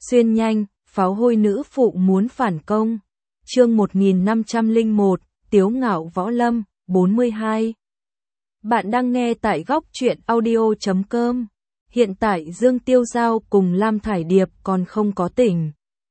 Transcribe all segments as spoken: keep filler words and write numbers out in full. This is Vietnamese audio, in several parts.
Xuyên nhanh, pháo hôi nữ phụ muốn phản công. Chương một nghìn năm trăm lẻ một, Tiếu ngạo võ lâm, bốn mươi hai. Bạn đang nghe tại góc truyện audio chấm com. Hiện tại Dương Tiêu Giao cùng Lam Thải Điệp còn không có tỉnh.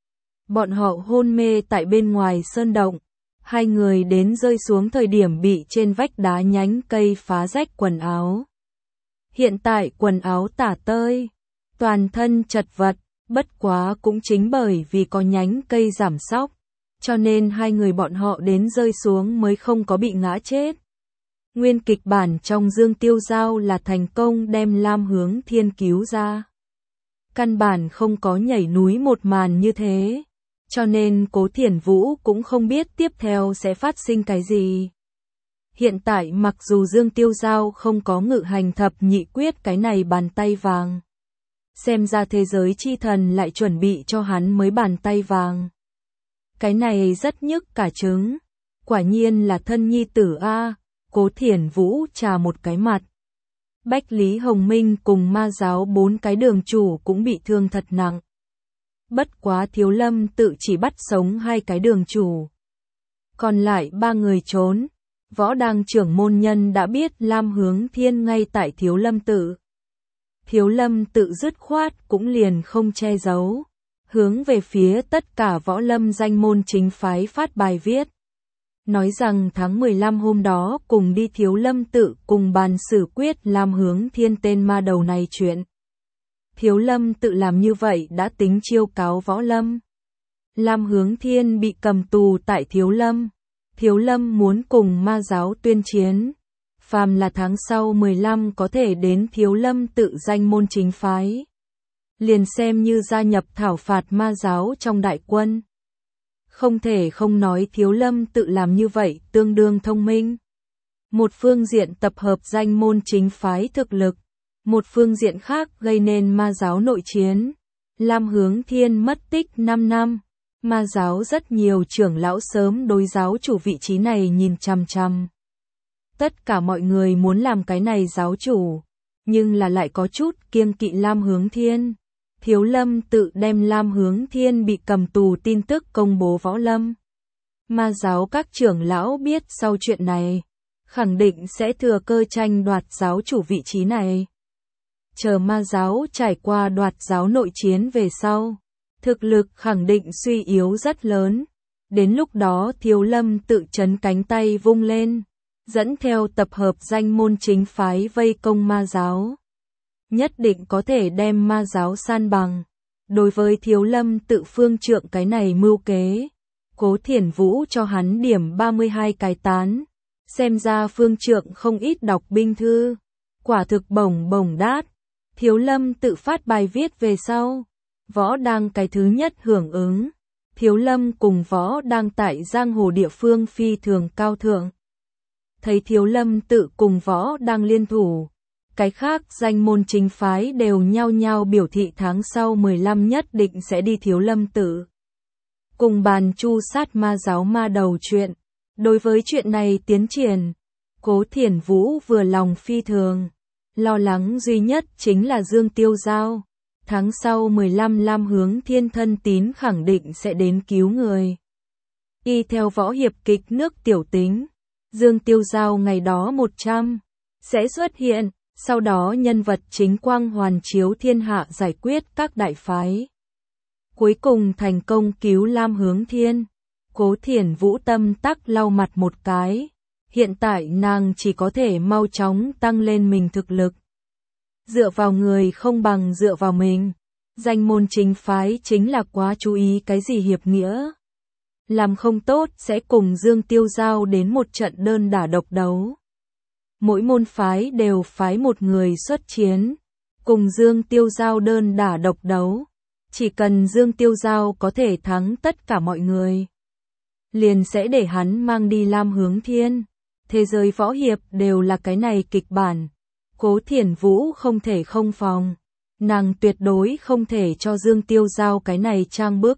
Bọn họ hôn mê tại bên ngoài sơn động. Hai người đến rơi xuống thời điểm bị trên vách đá nhánh cây phá rách quần áo. Hiện tại quần áo tả tơi, toàn thân chật vật, bất quá cũng chính bởi vì có nhánh cây giảm sóc, cho nên hai người bọn họ đến rơi xuống mới không có bị ngã chết. Nguyên kịch bản trong Dương Tiêu Giao là thành công đem Lam Hướng Thiên cứu ra. Căn bản không có nhảy núi một màn như thế, cho nên Cố Thiển Vũ cũng không biết tiếp theo sẽ phát sinh cái gì. Hiện tại mặc dù Dương Tiêu Giao không có ngự hành thập nhị quyết cái này bàn tay vàng, xem ra thế giới chi thần lại chuẩn bị cho hắn mới bàn tay vàng. Cái này rất nhức cả trứng, quả nhiên là thân nhi tử a. Cố Thiển Vũ trà một cái mặt. Bách Lý Hồng Minh cùng ma giáo bốn cái đường chủ cũng bị thương thật nặng. Bất quá Thiếu Lâm tự chỉ bắt sống hai cái đường chủ, còn lại ba người trốn. Võ Đăng trưởng môn nhân đã biết Lam Hướng Thiên ngay tại Thiếu Lâm tự. Thiếu Lâm tự dứt khoát cũng liền không che giấu, hướng về phía tất cả võ lâm danh môn chính phái phát bài viết, nói rằng tháng mười lăm hôm đó cùng đi Thiếu Lâm tự cùng bàn xử quyết Lam Hướng Thiên tên ma đầu này chuyện. Thiếu Lâm tự làm như vậy đã tính chiêu cáo võ lâm. Lam Hướng Thiên bị cầm tù tại Thiếu Lâm. Thiếu Lâm muốn cùng ma giáo tuyên chiến. Phàm là tháng sau mười lăm có thể đến Thiếu Lâm tự danh môn chính phái, liền xem như gia nhập thảo phạt ma giáo trong đại quân. Không thể không nói Thiếu Lâm tự làm như vậy tương đương thông minh. Một phương diện tập hợp danh môn chính phái thực lực, một phương diện khác gây nên ma giáo nội chiến. Lam Hướng Thiên mất tích năm năm, ma giáo rất nhiều trưởng lão sớm đối giáo chủ vị trí này nhìn chằm chằm. Tất cả mọi người muốn làm cái này giáo chủ, nhưng là lại có chút kiêng kỵ Lam Hướng Thiên. Thiếu Lâm tự đem Lam Hướng Thiên bị cầm tù tin tức công bố võ lâm. Ma giáo các trưởng lão biết sau chuyện này, khẳng định sẽ thừa cơ tranh đoạt giáo chủ vị trí này. Chờ ma giáo trải qua đoạt giáo nội chiến về sau, thực lực khẳng định suy yếu rất lớn. Đến lúc đó Thiếu Lâm tự chấn cánh tay vung lên, dẫn theo tập hợp danh môn chính phái vây công ma giáo. Nhất định có thể đem ma giáo san bằng. Đối với Thiếu Lâm tự phương trượng cái này mưu kế, Cố Thiển Vũ cho hắn điểm ba mươi hai cái tán. Xem ra phương trượng không ít đọc binh thư, quả thực bổng bổng đát. Thiếu Lâm tự phát bài viết về sau, Võ Đăng cái thứ nhất hưởng ứng. Thiếu Lâm cùng Võ Đăng tại giang hồ địa phương phi thường cao thượng. Thấy Thiếu Lâm tự cùng Võ Đăng liên thủ, cái khác danh môn chính phái đều nhao nhao biểu thị tháng sau mười lăm nhất định sẽ đi Thiếu Lâm tự cùng bàn chu sát ma giáo ma đầu chuyện. Đối với chuyện này tiến triển, Cố Thiển Vũ vừa lòng phi thường. Lo lắng duy nhất chính là Dương Tiêu Giao. Tháng sau mười lăm Lam Hướng Thiên thân tín khẳng định sẽ đến cứu người. Y theo võ hiệp kịch nước tiểu tính, Dương Tiêu Giao ngày đó một trăm sẽ xuất hiện, sau đó nhân vật chính quang hoàn chiếu thiên hạ giải quyết các đại phái. Cuối cùng thành công cứu Lam Hướng Thiên. Cố Thiển Vũ tâm tắc lau mặt một cái. Hiện tại nàng chỉ có thể mau chóng tăng lên mình thực lực. Dựa vào người không bằng dựa vào mình. Danh môn chính phái chính là quá chú ý cái gì hiệp nghĩa. Làm không tốt sẽ cùng Dương Tiêu Giao đến một trận đơn đả độc đấu. Mỗi môn phái đều phái một người xuất chiến, cùng Dương Tiêu Giao đơn đả độc đấu. Chỉ cần Dương Tiêu Giao có thể thắng tất cả mọi người, liền sẽ để hắn mang đi Lam Hướng Thiên. Thế giới võ hiệp đều là cái này kịch bản. Cố Thiển Vũ không thể không phòng. Nàng tuyệt đối không thể cho Dương Tiêu Giao cái này trang bức.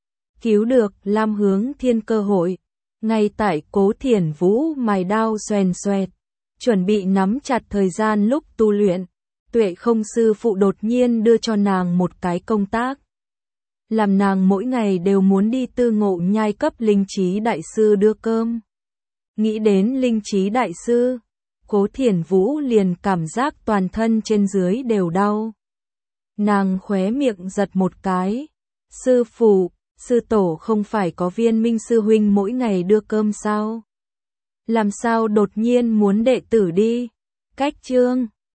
Cứu được Lam Hướng Thiên cơ hội. Ngay tại Cố Thiển Vũ mài đao xoèn xoẹt, chuẩn bị nắm chặt thời gian lúc tu luyện, Tuệ Không sư phụ đột nhiên đưa cho nàng một cái công tác. làm nàng mỗi ngày đều muốn đi Tư Ngộ Nhai cấp Linh Trí đại sư đưa cơm. Nghĩ đến Linh Trí đại sư, Cố Thiển Vũ liền cảm giác toàn thân trên dưới đều đau. Nàng khóe miệng giật một cái. Sư phụ, sư tổ không phải có Viên Minh sư huynh mỗi ngày đưa cơm sao? Làm sao đột nhiên muốn đệ tử đi? Cách chương